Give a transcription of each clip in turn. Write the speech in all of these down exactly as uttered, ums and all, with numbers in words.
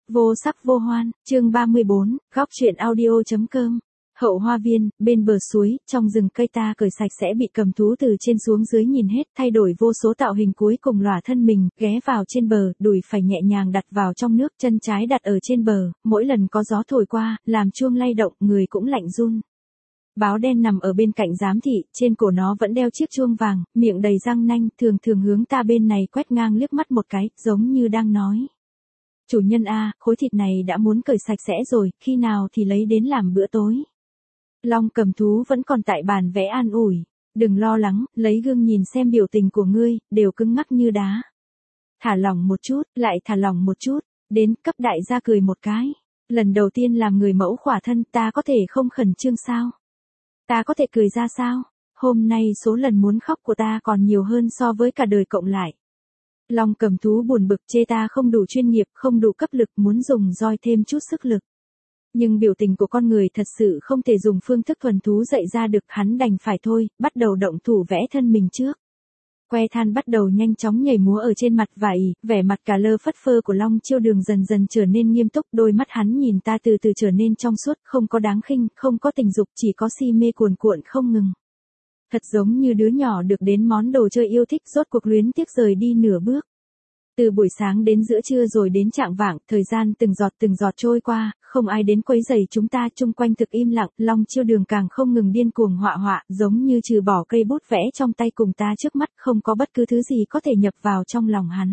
Vô sắc vô hoan, chương ba mươi bốn, góc truyện audio.com. Hậu hoa viên, bên bờ suối, trong rừng cây ta cởi sạch sẽ bị cầm thú từ trên xuống dưới nhìn hết, thay đổi vô số tạo hình cuối cùng lỏa thân mình, ghé vào trên bờ, đùi phải nhẹ nhàng đặt vào trong nước, chân trái đặt ở trên bờ, mỗi lần có gió thổi qua, làm chuông lay động, người cũng lạnh run. Báo đen nằm ở bên cạnh giám thị, trên cổ nó vẫn đeo chiếc chuông vàng, miệng đầy răng nanh, thường thường hướng ta bên này quét ngang liếc mắt một cái, giống như đang nói. Chủ nhân a, khối thịt này đã muốn cởi sạch sẽ rồi, khi nào thì lấy đến làm bữa tối. Long cầm thú vẫn còn tại bàn vẽ an ủi. Đừng lo lắng, lấy gương nhìn xem biểu tình của ngươi, đều cứng ngắc như đá. Thả lỏng một chút, lại thả lỏng một chút, đến cấp đại gia cười một cái. Lần đầu tiên làm người mẫu khỏa thân, ta có thể không khẩn trương sao? Ta có thể cười ra sao? Hôm nay số lần muốn khóc của ta còn nhiều hơn so với cả đời cộng lại. Long cầm thú buồn bực chê ta không đủ chuyên nghiệp, không đủ cấp lực, muốn dùng roi thêm chút sức lực. Nhưng biểu tình của con người thật sự không thể dùng phương thức thuần thú dạy ra được, hắn đành phải thôi, bắt đầu động thủ vẽ thân mình trước. Que than bắt đầu nhanh chóng nhảy múa ở trên mặt vải, vẻ mặt cả lơ phất phơ của Long Chiêu Đường dần dần trở nên nghiêm túc, đôi mắt hắn nhìn ta từ từ trở nên trong suốt, không có đáng khinh, không có tình dục, chỉ có si mê cuồn cuộn không ngừng. Thật giống như đứa nhỏ được đến món đồ chơi yêu thích, rốt cuộc luyến tiếc rời đi nửa bước. Từ buổi sáng đến giữa trưa rồi đến chạng vạng, thời gian từng giọt từng giọt trôi qua, không ai đến quấy rầy chúng ta, chung quanh thực im lặng, Long Chiêu Đường càng không ngừng điên cuồng họa họa, giống như trừ bỏ cây bút vẽ trong tay cùng ta trước mắt, không có bất cứ thứ gì có thể nhập vào trong lòng hắn.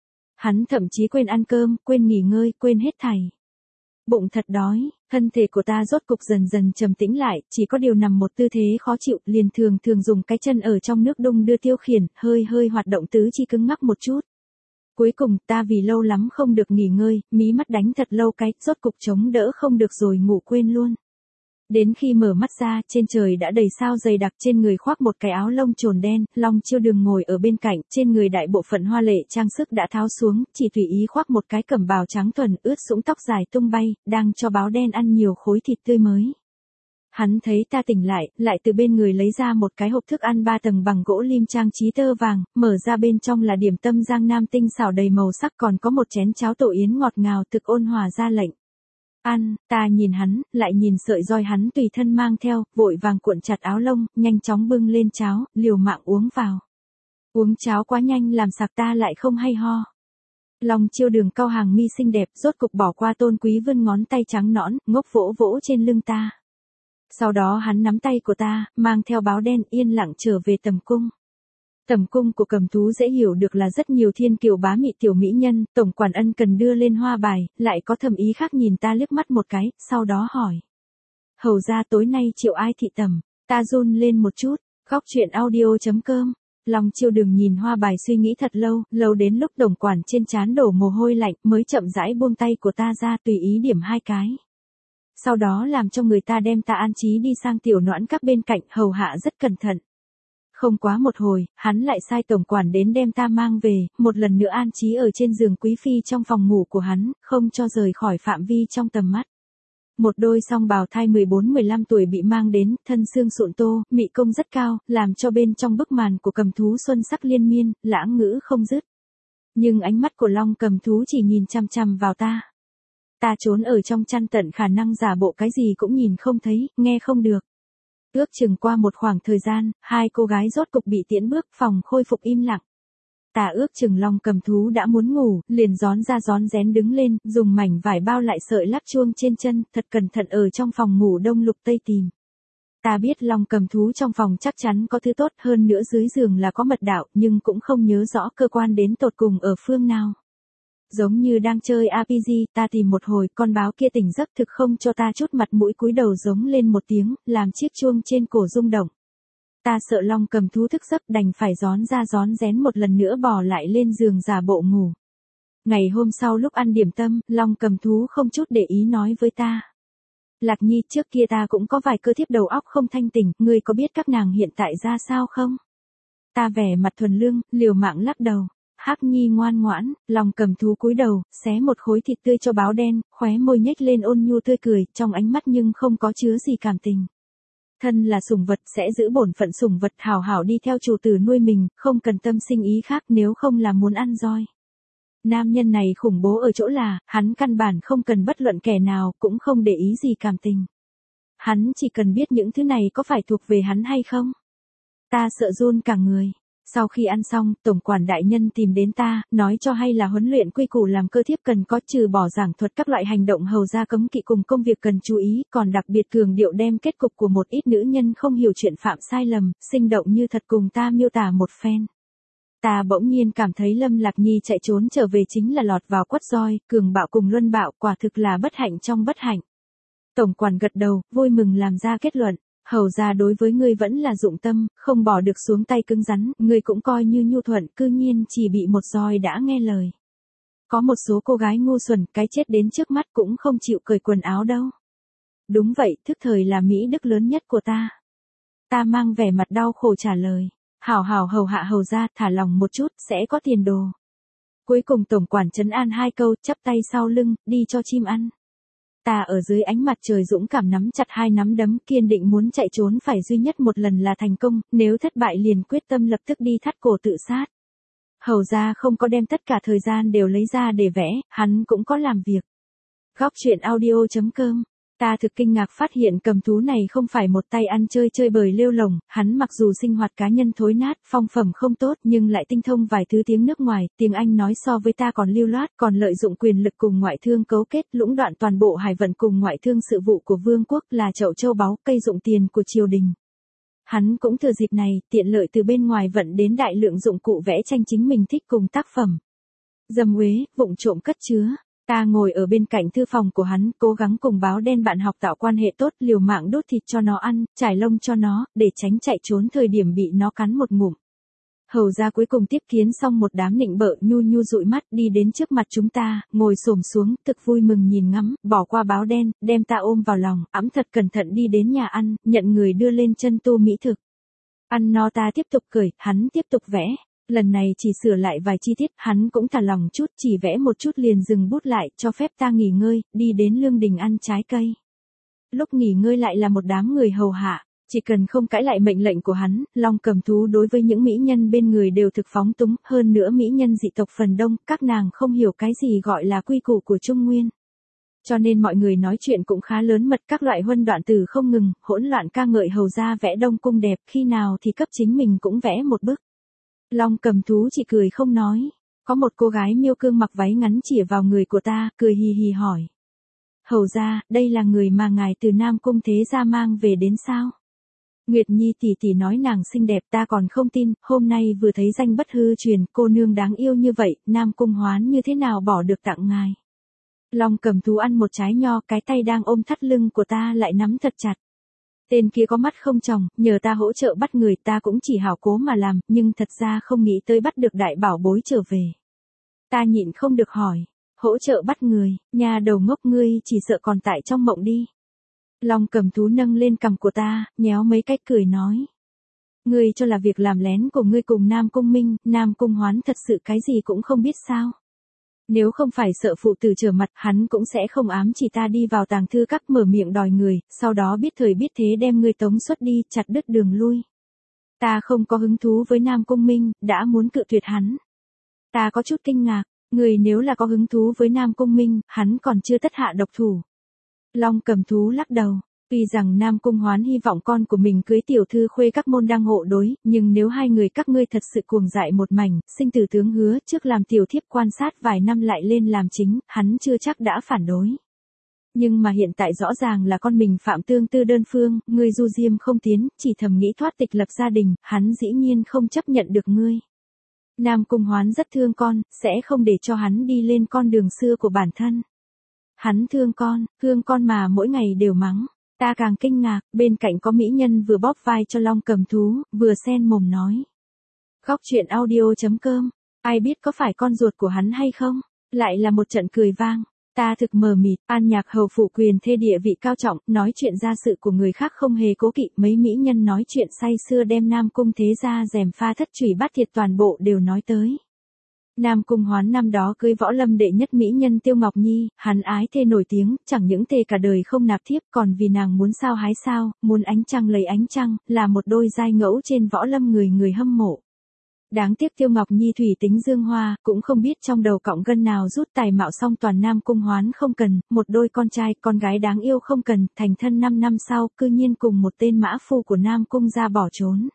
Hắn thậm chí quên ăn cơm, quên nghỉ ngơi, quên hết thảy. Bụng thật đói, thân thể của ta rốt cục dần dần trầm tĩnh lại, chỉ có điều nằm một tư thế khó chịu, liền thường thường dùng cái chân ở trong nước đung đưa tiêu khiển, hơi hơi hoạt động tứ chi cứng ngắc một chút. Cuối cùng, ta vì lâu lắm không được nghỉ ngơi, mí mắt đánh thật lâu cái, rốt cục chống đỡ không được rồi ngủ quên luôn. Đến khi mở mắt ra, trên trời đã đầy sao dày đặc, trên người khoác một cái áo lông trồn đen, Long Chiêu Đường ngồi ở bên cạnh, trên người đại bộ phận hoa lệ trang sức đã tháo xuống, chỉ tùy ý khoác một cái cẩm bào trắng thuần, ướt sũng tóc dài tung bay, đang cho báo đen ăn nhiều khối thịt tươi mới. Hắn thấy ta tỉnh lại, lại từ bên người lấy ra một cái hộp thức ăn ba tầng bằng gỗ lim trang trí tơ vàng, mở ra bên trong là điểm tâm Giang Nam tinh xảo đầy màu sắc, còn có một chén cháo tổ yến ngọt ngào, thực ôn hòa ra lệnh. Ăn, ta nhìn hắn, lại nhìn sợi roi hắn tùy thân mang theo, vội vàng cuộn chặt áo lông, nhanh chóng bưng lên cháo, liều mạng uống vào. Uống cháo quá nhanh làm sặc ta lại không hay ho. Long Chiêu Đường cau hàng mi xinh đẹp, rốt cục bỏ qua tôn quý vươn ngón tay trắng nõn, ngốc vỗ vỗ trên lưng ta. Sau đó hắn nắm tay của ta, mang theo báo đen yên lặng trở về tầm cung. Tầm cung của cầm thú dễ hiểu được là rất nhiều thiên kiều bá mị tiểu mỹ nhân, tổng quản ân cần đưa lên hoa bài, lại có thầm ý khác nhìn ta liếc mắt một cái, sau đó hỏi. Hầu ra tối nay triệu ai thị tầm, ta run lên một chút, góc truyện audio.com. Long Chiêu Đường nhìn hoa bài suy nghĩ thật lâu, lâu đến lúc tổng quản trên trán đổ mồ hôi lạnh mới chậm rãi buông tay của ta ra tùy ý điểm hai cái. Sau đó làm cho người ta đem ta an trí đi sang tiểu noãn các bên cạnh, hầu hạ rất cẩn thận. Không quá một hồi, hắn lại sai tổng quản đến đem ta mang về, một lần nữa an trí ở trên giường quý phi trong phòng ngủ của hắn, không cho rời khỏi phạm vi trong tầm mắt. Một đôi song bào thai mười bốn mười lăm tuổi bị mang đến, thân xương sụn tô, mị công rất cao, làm cho bên trong bức màn của cầm thú xuân sắc liên miên, lãng ngữ không dứt. Nhưng ánh mắt của Long cầm thú chỉ nhìn chăm chăm vào ta. Ta trốn ở trong chăn tận khả năng giả bộ cái gì cũng nhìn không thấy, nghe không được. Ước chừng qua một khoảng thời gian, hai cô gái rốt cục bị tiễn bước, phòng khôi phục im lặng. Ta ước chừng Long cầm thú đã muốn ngủ, liền gión ra gión rén đứng lên, dùng mảnh vải bao lại sợi lắc chuông trên chân, thật cẩn thận ở trong phòng ngủ đông lục tây tìm. Ta biết Long cầm thú trong phòng chắc chắn có thứ tốt, hơn nữa dưới giường là có mật đạo, nhưng cũng không nhớ rõ cơ quan đến tột cùng ở phương nào. Giống như đang chơi a pê giê, ta tìm một hồi, con báo kia tỉnh giấc thực không cho ta chút mặt mũi, cúi đầu giống lên một tiếng, làm chiếc chuông trên cổ rung động. Ta sợ Long cầm thú thức giấc đành phải gión ra gión rén một lần nữa bò lại lên giường giả bộ ngủ. Ngày hôm sau lúc ăn điểm tâm, Long cầm thú không chút để ý nói với ta. Lạc Nhi, trước kia ta cũng có vài cơ thiếp đầu óc không thanh tỉnh, ngươi có biết các nàng hiện tại ra sao không? Ta vẻ mặt thuần lương, liều mạng lắc đầu. Hắc Nhi ngoan ngoãn, Long cầm thú cúi đầu, xé một khối thịt tươi cho báo đen, khóe môi nhếch lên ôn nhu tươi cười, trong ánh mắt nhưng không có chứa gì cảm tình. Thân là sủng vật sẽ giữ bổn phận sủng vật, hảo hảo đi theo chủ tử nuôi mình, không cần tâm sinh ý khác, nếu không là muốn ăn roi. Nam nhân này khủng bố ở chỗ là, hắn căn bản không cần bất luận kẻ nào, cũng không để ý gì cảm tình. Hắn chỉ cần biết những thứ này có phải thuộc về hắn hay không. Ta sợ run cả người. Sau khi ăn xong, tổng quản đại nhân tìm đến ta, nói cho hay là huấn luyện quy củ làm cơ thiếp cần có, trừ bỏ giảng thuật các loại hành động hầu gia cấm kỵ cùng công việc cần chú ý, còn đặc biệt cường điệu đem kết cục của một ít nữ nhân không hiểu chuyện phạm sai lầm, sinh động như thật cùng ta miêu tả một phen. Ta bỗng nhiên cảm thấy Lâm Lạc Nhi chạy trốn trở về chính là lọt vào quất roi, cường bạo cùng luân bạo, quả thực là bất hạnh trong bất hạnh. Tổng quản gật đầu, vui mừng làm ra kết luận. Hầu ra đối với ngươi vẫn là dụng tâm, không bỏ được xuống tay cứng rắn, ngươi cũng coi như nhu thuận, cư nhiên chỉ bị một roi đã nghe lời. Có một số cô gái ngu xuẩn, cái chết đến trước mắt cũng không chịu cởi quần áo đâu. Đúng vậy, thức thời là mỹ đức lớn nhất của ta. Ta mang vẻ mặt đau khổ trả lời. Hảo hảo hầu hạ hầu ra, thả lòng một chút, sẽ có tiền đồ. Cuối cùng tổng quản trấn an hai câu, chắp tay sau lưng, đi cho chim ăn. Ta ở dưới ánh mặt trời dũng cảm nắm chặt hai nắm đấm, kiên định muốn chạy trốn phải duy nhất một lần là thành công, nếu thất bại liền quyết tâm lập tức đi thắt cổ tự sát. Hầu ra không có đem tất cả thời gian đều lấy ra để vẽ, hắn cũng có làm việc. Góc truyện audio chấm com. Ta thực kinh ngạc phát hiện cầm thú này không phải một tay ăn chơi chơi bời lêu lồng, hắn mặc dù sinh hoạt cá nhân thối nát, phong phẩm không tốt nhưng lại tinh thông vài thứ tiếng nước ngoài, tiếng Anh nói so với ta còn lưu loát, còn lợi dụng quyền lực cùng ngoại thương cấu kết, lũng đoạn toàn bộ hải vận cùng ngoại thương sự vụ của vương quốc, là chậu châu báu, cây dụng tiền của triều đình. Hắn cũng thừa dịp này, tiện lợi từ bên ngoài vận đến đại lượng dụng cụ vẽ tranh chính mình thích cùng tác phẩm. Dâm uế, vụng trộm cất chứa. Ta ngồi ở bên cạnh thư phòng của hắn, cố gắng cùng báo đen bạn học tạo quan hệ tốt, liều mạng đốt thịt cho nó ăn, trải lông cho nó, để tránh chạy trốn thời điểm bị nó cắn một ngụm. Hầu ra cuối cùng tiếp kiến xong một đám nịnh bợ, nhu nhu dụi mắt đi đến trước mặt chúng ta, ngồi xổm xuống, thực vui mừng nhìn ngắm, bỏ qua báo đen, đem ta ôm vào lòng, ẵm thật cẩn thận đi đến nhà ăn, nhận người đưa lên chân tô mỹ thực. Ăn no ta tiếp tục cười, hắn tiếp tục vẽ. Lần này chỉ sửa lại vài chi tiết, hắn cũng thả lòng chút, chỉ vẽ một chút liền dừng bút lại, cho phép ta nghỉ ngơi, đi đến lương đình ăn trái cây. Lúc nghỉ ngơi lại là một đám người hầu hạ, chỉ cần không cãi lại mệnh lệnh của hắn, Long Cầm Thú đối với những mỹ nhân bên người đều thực phóng túng, hơn nữa mỹ nhân dị tộc phần đông, các nàng không hiểu cái gì gọi là quy củ của Trung Nguyên. Cho nên mọi người nói chuyện cũng khá lớn mật, các loại huân đoạn từ không ngừng, hỗn loạn ca ngợi hầu ra vẽ đông cung đẹp, khi nào thì cấp chính mình cũng vẽ một bức. Long Cầm Thú chỉ cười không nói. Có một cô gái miêu cương mặc váy ngắn chĩa vào người của ta, cười hì hì hỏi. Hầu ra, đây là người mà ngài từ Nam Cung thế gia mang về đến sao? Nguyệt Nhi tỷ tỷ nói nàng xinh đẹp, ta còn không tin, hôm nay vừa thấy danh bất hư truyền, cô nương đáng yêu như vậy, Nam Cung Hoán như thế nào bỏ được tặng ngài? Long Cầm Thú ăn một trái nho, cái tay đang ôm thắt lưng của ta lại nắm thật chặt. Tên kia có mắt không tròng, nhờ ta hỗ trợ bắt người, ta cũng chỉ hảo cố mà làm, nhưng thật ra không nghĩ tới bắt được đại bảo bối trở về. Ta nhịn không được hỏi, hỗ trợ bắt người, nhà đầu ngốc ngươi chỉ sợ còn tại trong mộng đi. Long Cầm Thú nâng lên cằm của ta, nhéo mấy cách cười nói. Ngươi cho là việc làm lén của ngươi cùng Nam Cung Minh, Nam Cung Hoán thật sự cái gì cũng không biết sao. Nếu không phải sợ phụ tử trở mặt, hắn cũng sẽ không ám chỉ ta đi vào tàng thư các mở miệng đòi người, sau đó biết thời biết thế đem ngươi tống xuất đi, chặt đứt đường lui. Ta không có hứng thú với Nam Cung Minh, đã muốn cự tuyệt hắn. Ta có chút kinh ngạc, người nếu là có hứng thú với Nam Cung Minh, hắn còn chưa tất hạ độc thủ. Long Cầm Thú lắc đầu. Tuy rằng Nam Cung Hoán hy vọng con của mình cưới tiểu thư khuê các môn đăng hộ đối, nhưng nếu hai người các ngươi thật sự cuồng dại một mảnh, sinh tử tướng hứa trước làm tiểu thiếp quan sát vài năm lại lên làm chính, hắn chưa chắc đã phản đối. Nhưng mà hiện tại rõ ràng là con mình phạm tương tư đơn phương, ngươi du diêm không tiến, chỉ thầm nghĩ thoát tịch lập gia đình, hắn dĩ nhiên không chấp nhận được ngươi. Nam Cung Hoán rất thương con, sẽ không để cho hắn đi lên con đường xưa của bản thân. Hắn thương con, thương con mà mỗi ngày đều mắng. Ta càng kinh ngạc, bên cạnh có mỹ nhân vừa bóp vai cho Long Cầm Thú, vừa sen mồm nói. Góc truyện audio chấm com, ai biết có phải con ruột của hắn hay không? Lại là một trận cười vang. Ta thực mờ mịt, An Nhạc hầu phụ quyền thê địa vị cao trọng, nói chuyện gia sự của người khác không hề cố kỵ, mấy mỹ nhân nói chuyện say sưa đem Nam Cung thế gia gièm pha thất chủy bát thiệt toàn bộ đều nói tới. Nam Cung Hoán năm đó cưới võ lâm đệ nhất mỹ nhân Tiêu Ngọc Nhi, hắn ái thê nổi tiếng, chẳng những thề cả đời không nạp thiếp còn vì nàng muốn sao hái sao, muốn ánh trăng lấy ánh trăng, là một đôi giai ngẫu trên võ lâm người người hâm mộ. Đáng tiếc Tiêu Ngọc Nhi thủy tính dương hoa, cũng không biết trong đầu cọng gân nào rút tài mạo xong toàn Nam Cung Hoán không cần, một đôi con trai, con gái đáng yêu không cần, thành thân năm năm sau, cư nhiên cùng một tên mã phu của Nam Cung ra bỏ trốn.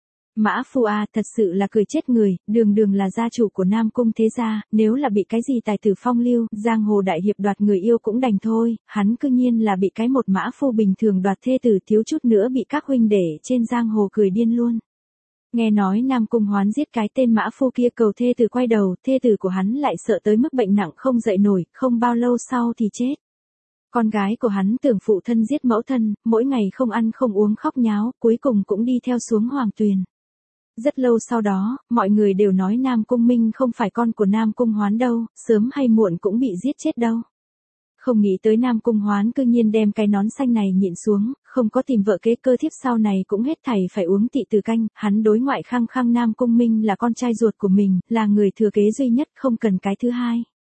Mã phu a, thật sự là cười chết người, đường đường là gia chủ của Nam Cung thế gia, nếu là bị cái gì tài tử phong lưu, giang hồ đại hiệp đoạt người yêu cũng đành thôi, hắn cư nhiên là bị cái một mã phu bình thường đoạt thê tử, thiếu chút nữa bị các huynh đệ trên giang hồ cười điên luôn. Nghe nói Nam Cung Hoán giết cái tên mã phu kia cầu thê tử quay đầu, thê tử của hắn lại sợ tới mức bệnh nặng không dậy nổi, không bao lâu sau thì chết. Con gái của hắn tưởng phụ thân giết mẫu thân, mỗi ngày không ăn không uống khóc nháo, cuối cùng cũng đi theo xuống hoàng tuyền. Rất lâu sau đó, mọi người đều nói Nam Cung Minh không phải con của Nam Cung Hoán đâu, sớm hay muộn cũng bị giết chết đâu. Không nghĩ tới Nam Cung Hoán cư nhiên đem cái nón xanh này nhịn xuống, không có tìm vợ kế cơ thiếp sau này cũng hết thảy phải uống tị từ canh, hắn đối ngoại khăng khăng Nam Cung Minh là con trai ruột của mình, là người thừa kế duy nhất, không cần cái thứ hai.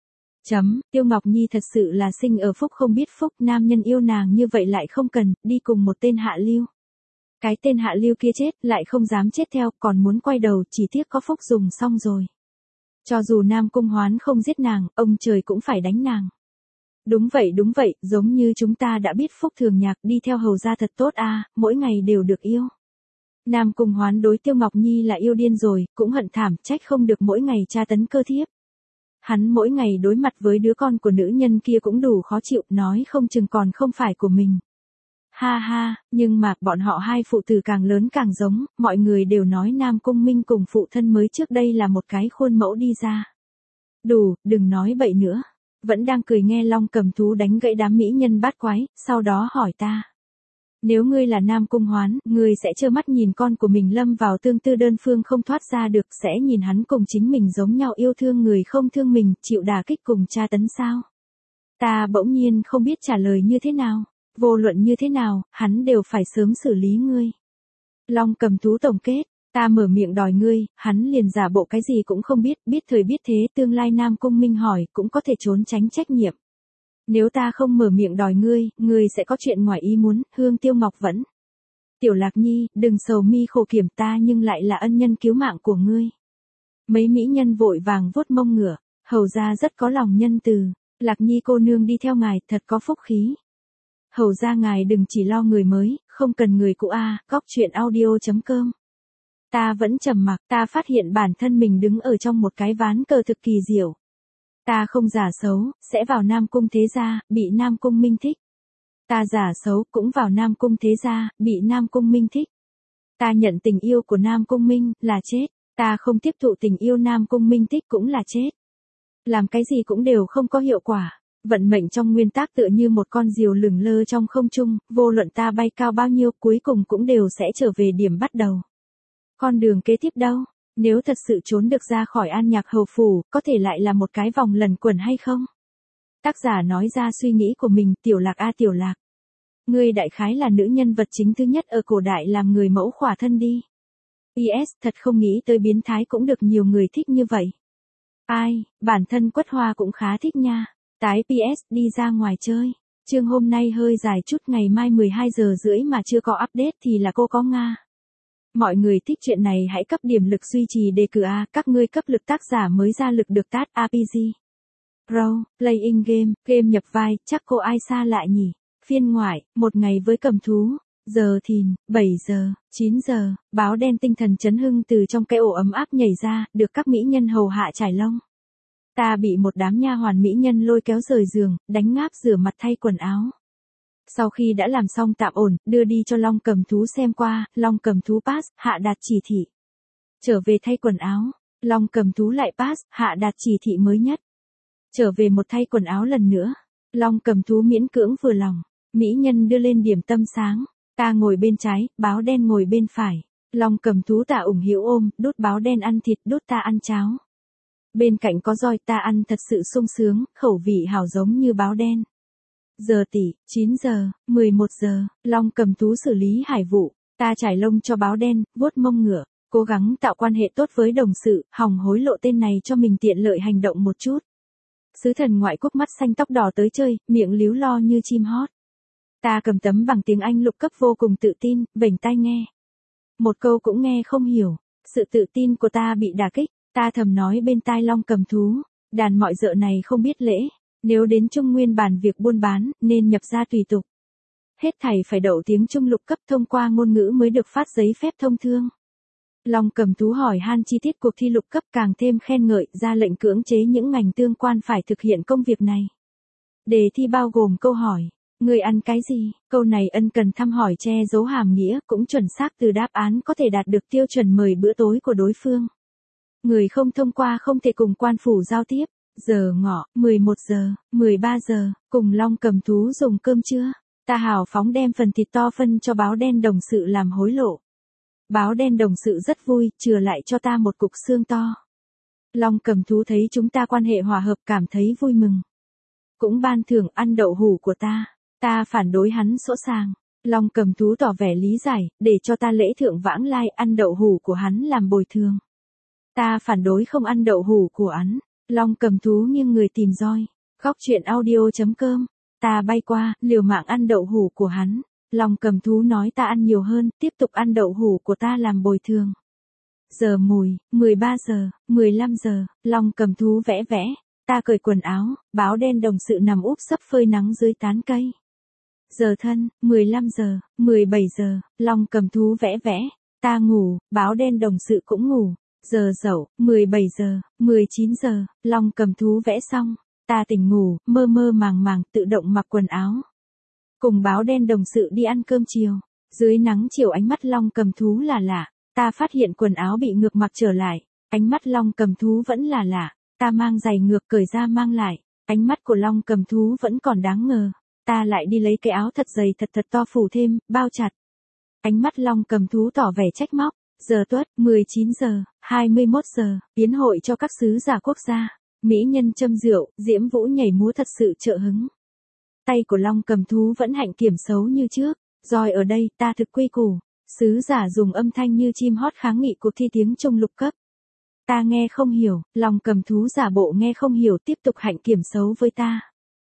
Chấm, Tiêu Ngọc Nhi thật sự là sinh ở phúc không biết phúc, nam nhân yêu nàng như vậy lại không cần, đi cùng một tên hạ lưu. Cái tên hạ lưu kia chết, lại không dám chết theo, còn muốn quay đầu, chỉ tiếc có phúc dùng xong rồi. Cho dù Nam Cung Hoán không giết nàng, ông trời cũng phải đánh nàng. Đúng vậy đúng vậy, giống như chúng ta đã biết phúc thường nhạc đi theo hầu gia thật tốt a, mỗi ngày đều được yêu. Nam Cung Hoán đối Tiêu Ngọc Nhi là yêu điên rồi, cũng hận thảm, trách không được mỗi ngày tra tấn cơ thiếp. Hắn mỗi ngày đối mặt với đứa con của nữ nhân kia cũng đủ khó chịu, nói không chừng còn không phải của mình. Ha ha, nhưng mà, bọn họ hai phụ tử càng lớn càng giống, mọi người đều nói Nam Cung Minh cùng phụ thân mới trước đây là một cái khuôn mẫu đi ra. Đủ, đừng nói bậy nữa. Vẫn đang cười nghe Long Cầm Thú đánh gãy đám mỹ nhân bát quái, sau đó hỏi ta. Nếu ngươi là Nam Cung Hoán, ngươi sẽ trơ mắt nhìn con của mình lâm vào tương tư đơn phương không thoát ra được, sẽ nhìn hắn cùng chính mình giống nhau yêu thương người không thương mình, chịu đả kích cùng tra tấn sao? Ta bỗng nhiên không biết trả lời như thế nào. Vô luận như thế nào, hắn đều phải sớm xử lý ngươi. Long Cầm Thú tổng kết, ta mở miệng đòi ngươi, hắn liền giả bộ cái gì cũng không biết, biết thời biết thế, tương lai Nam Cung Minh hỏi, cũng có thể trốn tránh trách nhiệm. Nếu ta không mở miệng đòi ngươi, ngươi sẽ có chuyện ngoài ý muốn, Hương Tiêu Ngọc vẫn. Tiểu Lạc Nhi, đừng sầu mi khổ kiểm, ta nhưng lại là ân nhân cứu mạng của ngươi. Mấy mỹ nhân vội vàng vuốt mông ngựa, hầu ra rất có lòng nhân từ, Lạc Nhi cô nương đi theo ngài, thật có phúc khí. Hầu ra ngài đừng chỉ lo người mới, không cần người cũ a, góc chuyện audio chấm com. Ta vẫn trầm mặc, ta phát hiện bản thân mình đứng ở trong một cái ván cờ thực kỳ diệu. Ta không giả xấu, sẽ vào Nam Cung thế gia, bị Nam Cung Minh thích. Ta giả xấu, cũng vào Nam Cung thế gia, bị Nam Cung Minh thích. Ta nhận tình yêu của Nam Cung Minh, là chết. Ta không tiếp thụ tình yêu Nam Cung Minh thích cũng là chết. Làm cái gì cũng đều không có hiệu quả. Vận mệnh trong nguyên tắc tựa như một con diều lửng lơ trong không trung, vô luận ta bay cao bao nhiêu, cuối cùng cũng đều sẽ trở về điểm bắt đầu. Con đường kế tiếp đâu? Nếu thật sự trốn được ra khỏi An Nhạc Hầu phủ, có thể lại là một cái vòng lẩn quẩn hay không? Tác giả nói ra suy nghĩ của mình, Tiểu Lạc a Tiểu Lạc. Ngươi đại khái là nữ nhân vật chính thứ nhất ở cổ đại làm người mẫu khỏa thân đi. pê ét thật không nghĩ tới biến thái cũng được nhiều người thích như vậy. Ai, bản thân Quất Hoa cũng khá thích nha. Tái pê ét đi ra ngoài chơi. Chương hôm nay hơi dài chút, ngày mai mười hai giờ rưỡi mà chưa có update thì là cô có Nga. Mọi người thích chuyện này hãy cấp điểm lực duy trì đề cử A, các ngươi cấp lực tác giả mới ra lực được tát a pê giê. Pro, Playing Game, game nhập vai, chắc cô ai xa lạ nhỉ. Phiên ngoại, một ngày với cầm thú. Giờ thìn, bảy giờ, chín giờ, báo đen tinh thần chấn hưng từ trong cái ổ ấm áp nhảy ra, được các mỹ nhân hầu hạ trải lông. Ta bị một đám nha hoàn mỹ nhân lôi kéo rời giường, đánh ngáp rửa mặt thay quần áo. Sau khi đã làm xong tạm ổn, đưa đi cho Long Cầm Thú xem qua, Long Cầm Thú pass, hạ đạt chỉ thị. Trở về thay quần áo, Long Cầm Thú lại pass, hạ đạt chỉ thị mới nhất. Trở về một thay quần áo lần nữa, Long Cầm Thú miễn cưỡng vừa lòng, mỹ nhân đưa lên điểm tâm sáng, ta ngồi bên trái, báo đen ngồi bên phải. Long Cầm Thú ta ủng hữu ôm, đút báo đen ăn thịt, đút ta ăn cháo. Bên cạnh có roi, ta ăn thật sự sung sướng, khẩu vị hảo giống như báo đen. Giờ tỷ, chín giờ, mười một giờ, Long Cầm Thú xử lý hải vụ, ta trải lông cho báo đen, vuốt mông ngựa, cố gắng tạo quan hệ tốt với đồng sự, hòng hối lộ tên này cho mình tiện lợi hành động một chút. Sứ thần ngoại quốc mắt xanh tóc đỏ tới chơi, miệng líu lo như chim hót. Ta cầm tấm bằng tiếng Anh lục cấp vô cùng tự tin, vểnh tai nghe. Một câu cũng nghe không hiểu. Sự tự tin của ta bị đả kích, ta thầm nói bên tai Long Cầm Thú, đàn mọi dợ này không biết lễ, nếu đến Trung Nguyên bàn việc buôn bán, nên nhập gia tùy tục. Hết thảy phải đậu tiếng Trung lục cấp thông qua ngôn ngữ mới được phát giấy phép thông thương. Long Cầm Thú hỏi han chi tiết cuộc thi lục cấp, càng thêm khen ngợi, ra lệnh cưỡng chế những ngành tương quan phải thực hiện công việc này. Đề thi bao gồm câu hỏi, người ăn cái gì? Câu này ân cần thăm hỏi che giấu hàm nghĩa, cũng chuẩn xác từ đáp án có thể đạt được tiêu chuẩn mời bữa tối của đối phương. Người không thông qua không thể cùng quan phủ giao tiếp. Giờ ngọ, mười một giờ, mười ba giờ, cùng Long Cầm Thú dùng cơm trưa. Ta hào phóng đem phần thịt to phân cho báo đen đồng sự làm hối lộ. Báo đen đồng sự rất vui, chừa lại cho ta một cục xương to. Long Cầm Thú thấy chúng ta quan hệ hòa hợp cảm thấy vui mừng. Cũng ban thưởng ăn đậu hủ của ta. Ta phản đối hắn sỗ sàng. Long Cầm Thú tỏ vẻ lý giải, để cho ta lễ thượng vãng lai ăn đậu hủ của hắn làm bồi thường. Ta phản đối không ăn đậu hủ của hắn. Long Cầm Thú nghiêng người tìm roi. Góc truyện audio chấm com. Ta bay qua, liều mạng ăn đậu hủ của hắn. Long Cầm Thú nói ta ăn nhiều hơn, tiếp tục ăn đậu hủ của ta làm bồi thường. Giờ mùi, mười ba giờ, mười lăm giờ, Long Cầm Thú vẽ vẽ. Ta cởi quần áo, báo đen đồng sự nằm úp sấp phơi nắng dưới tán cây. Giờ thân, mười lăm giờ, mười bảy giờ, Long Cầm Thú vẽ vẽ. Ta ngủ, báo đen đồng sự cũng ngủ. Giờ dậu, mười bảy giờ, mười chín giờ, Long Cầm Thú vẽ xong. Ta tỉnh ngủ, mơ mơ màng màng, tự động mặc quần áo. Cùng báo đen đồng sự đi ăn cơm chiều. Dưới nắng chiều ánh mắt Long Cầm Thú là lạ. Ta phát hiện quần áo bị ngược mặc trở lại. Ánh mắt Long Cầm Thú vẫn là lạ. Ta mang giày ngược cởi ra mang lại. Ánh mắt của Long Cầm Thú vẫn còn đáng ngờ. Ta lại đi lấy cái áo thật dày thật thật to phủ thêm, bao chặt. Ánh mắt Long Cầm Thú tỏ vẻ trách móc. Giờ tuất, mười chín giờ, hai mươi mốt giờ, yến hội cho các sứ giả quốc gia. Mỹ nhân châm rượu, diễm vũ nhảy múa thật sự trợ hứng. Tay của Long Cầm Thú vẫn hạnh kiểm xấu như trước. Rồi ở đây, ta thực quy củ. Sứ giả dùng âm thanh như chim hót kháng nghị cuộc thi tiếng Trung lục cấp. Ta nghe không hiểu, Long Cầm Thú giả bộ nghe không hiểu tiếp tục hạnh kiểm xấu với ta.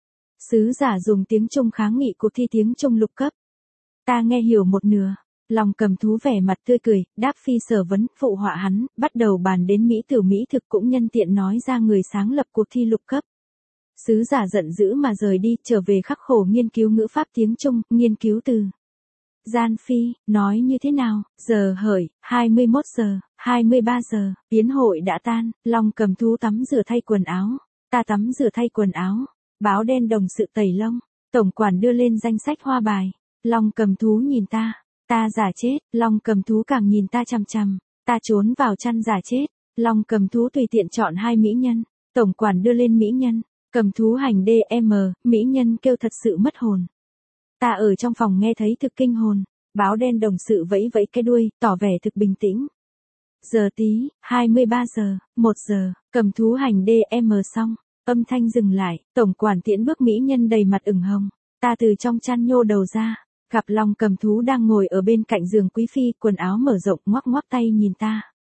Sứ giả dùng tiếng Trung kháng nghị cuộc thi tiếng Trung lục cấp. Ta nghe hiểu một nửa. Long Cầm Thú vẻ mặt tươi cười, đáp phi sở vấn, phụ họa hắn, bắt đầu bàn đến Mỹ tử Mỹ thực cũng nhân tiện nói ra người sáng lập cuộc thi lục cấp. Sứ giả giận dữ mà rời đi, trở về khắc khổ nghiên cứu ngữ pháp tiếng Trung, nghiên cứu từ. Gian phi, nói như thế nào, giờ hởi, hai mươi mốt giờ, hai mươi ba giờ, yến hội đã tan, Long Cầm Thú tắm rửa thay quần áo. Ta tắm rửa thay quần áo. Báo đen đồng sự tẩy lông. Tổng quản đưa lên danh sách hoa bài. Long Cầm Thú nhìn ta. Ta giả chết, Long Cầm Thú càng nhìn ta chằm chằm. Ta trốn vào chăn giả chết. Long Cầm Thú tùy tiện chọn hai mỹ nhân. Tổng quản đưa lên mỹ nhân. Cầm Thú hành đê em, mỹ nhân kêu thật sự mất hồn. Ta ở trong phòng nghe thấy thực kinh hồn. Báo đen đồng sự vẫy vẫy cái đuôi, tỏ vẻ thực bình tĩnh. Giờ tí, hai mươi ba giờ, một giờ, Cầm Thú hành đê em xong. Âm thanh dừng lại, tổng quản tiễn bước mỹ nhân đầy mặt ửng hồng. Ta từ trong chăn nhô đầu ra, gặp Long Cầm Thú đang ngồi ở bên cạnh giường quý phi, quần áo mở rộng ngoắc ngoắc tay nhìn ta.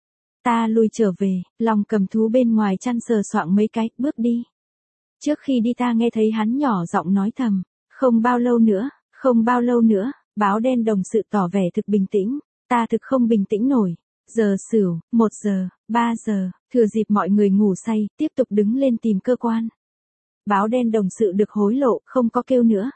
Ta lui trở về, Long Cầm Thú bên ngoài chăn sờ soạng mấy cái, bước đi. Trước khi đi ta nghe thấy hắn nhỏ giọng nói thầm, không bao lâu nữa, không bao lâu nữa, báo đen đồng sự tỏ vẻ thực bình tĩnh, ta thực không bình tĩnh nổi. Giờ sửu, một giờ, ba giờ, thừa dịp mọi người ngủ say, tiếp tục đứng lên tìm cơ quan. Báo đen đồng sự được hối lộ, không có kêu nữa.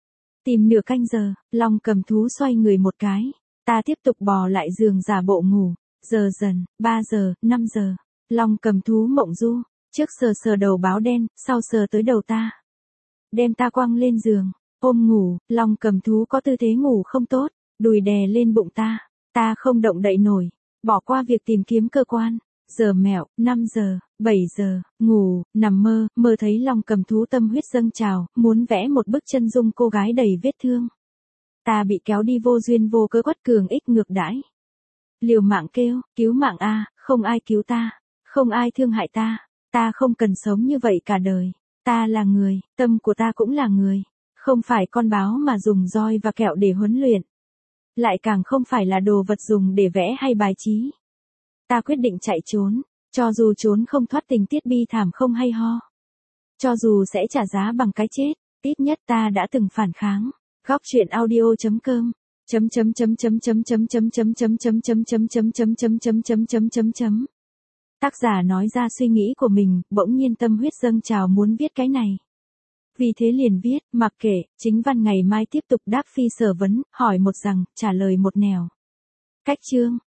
Tìm nửa canh giờ, Long Cầm Thú xoay người một cái. Ta tiếp tục bò lại giường giả bộ ngủ. Giờ dần, ba giờ, năm giờ. Long Cầm Thú mộng du. Trước sờ sờ đầu báo đen, sau sờ tới đầu ta. Đem ta quăng lên giường. Ôm ngủ, Long Cầm Thú có tư thế ngủ không tốt. Đùi đè lên bụng ta. Ta không động đậy nổi. Bỏ qua việc tìm kiếm cơ quan. Giờ mẹo, năm giờ, bảy giờ, ngủ, nằm mơ, mơ thấy Long Cầm Thú tâm huyết dâng trào, muốn vẽ một bức chân dung cô gái đầy vết thương. Ta bị kéo đi vô duyên vô cớ quất cường ích ngược đãi. Liều mạng kêu, cứu mạng a, không ai cứu ta, không ai thương hại ta, ta không cần sống như vậy cả đời. Ta là người, tâm của ta cũng là người, không phải con báo mà dùng roi và kẹo để huấn luyện. Lại càng không phải là đồ vật dùng để vẽ hay bài trí. Ta quyết định chạy trốn, cho dù trốn không thoát tình tiết bi thảm không hay ho. Cho dù sẽ trả giá bằng cái chết, ít nhất ta đã từng phản kháng. Góc truyện audio chấm com Chấm chấm chấm chấm chấm chấm chấm chấm chấm chấm chấm chấm chấm chấm chấm chấm chấm chấm chấm chấm. Tác giả nói ra suy nghĩ của mình, bỗng nhiên tâm huyết dâng trào muốn viết cái này. Vì thế liền viết, mặc kệ, chính văn ngày mai tiếp tục đáp phi sở vấn, hỏi một rằng, trả lời một nẻo. Cách chương,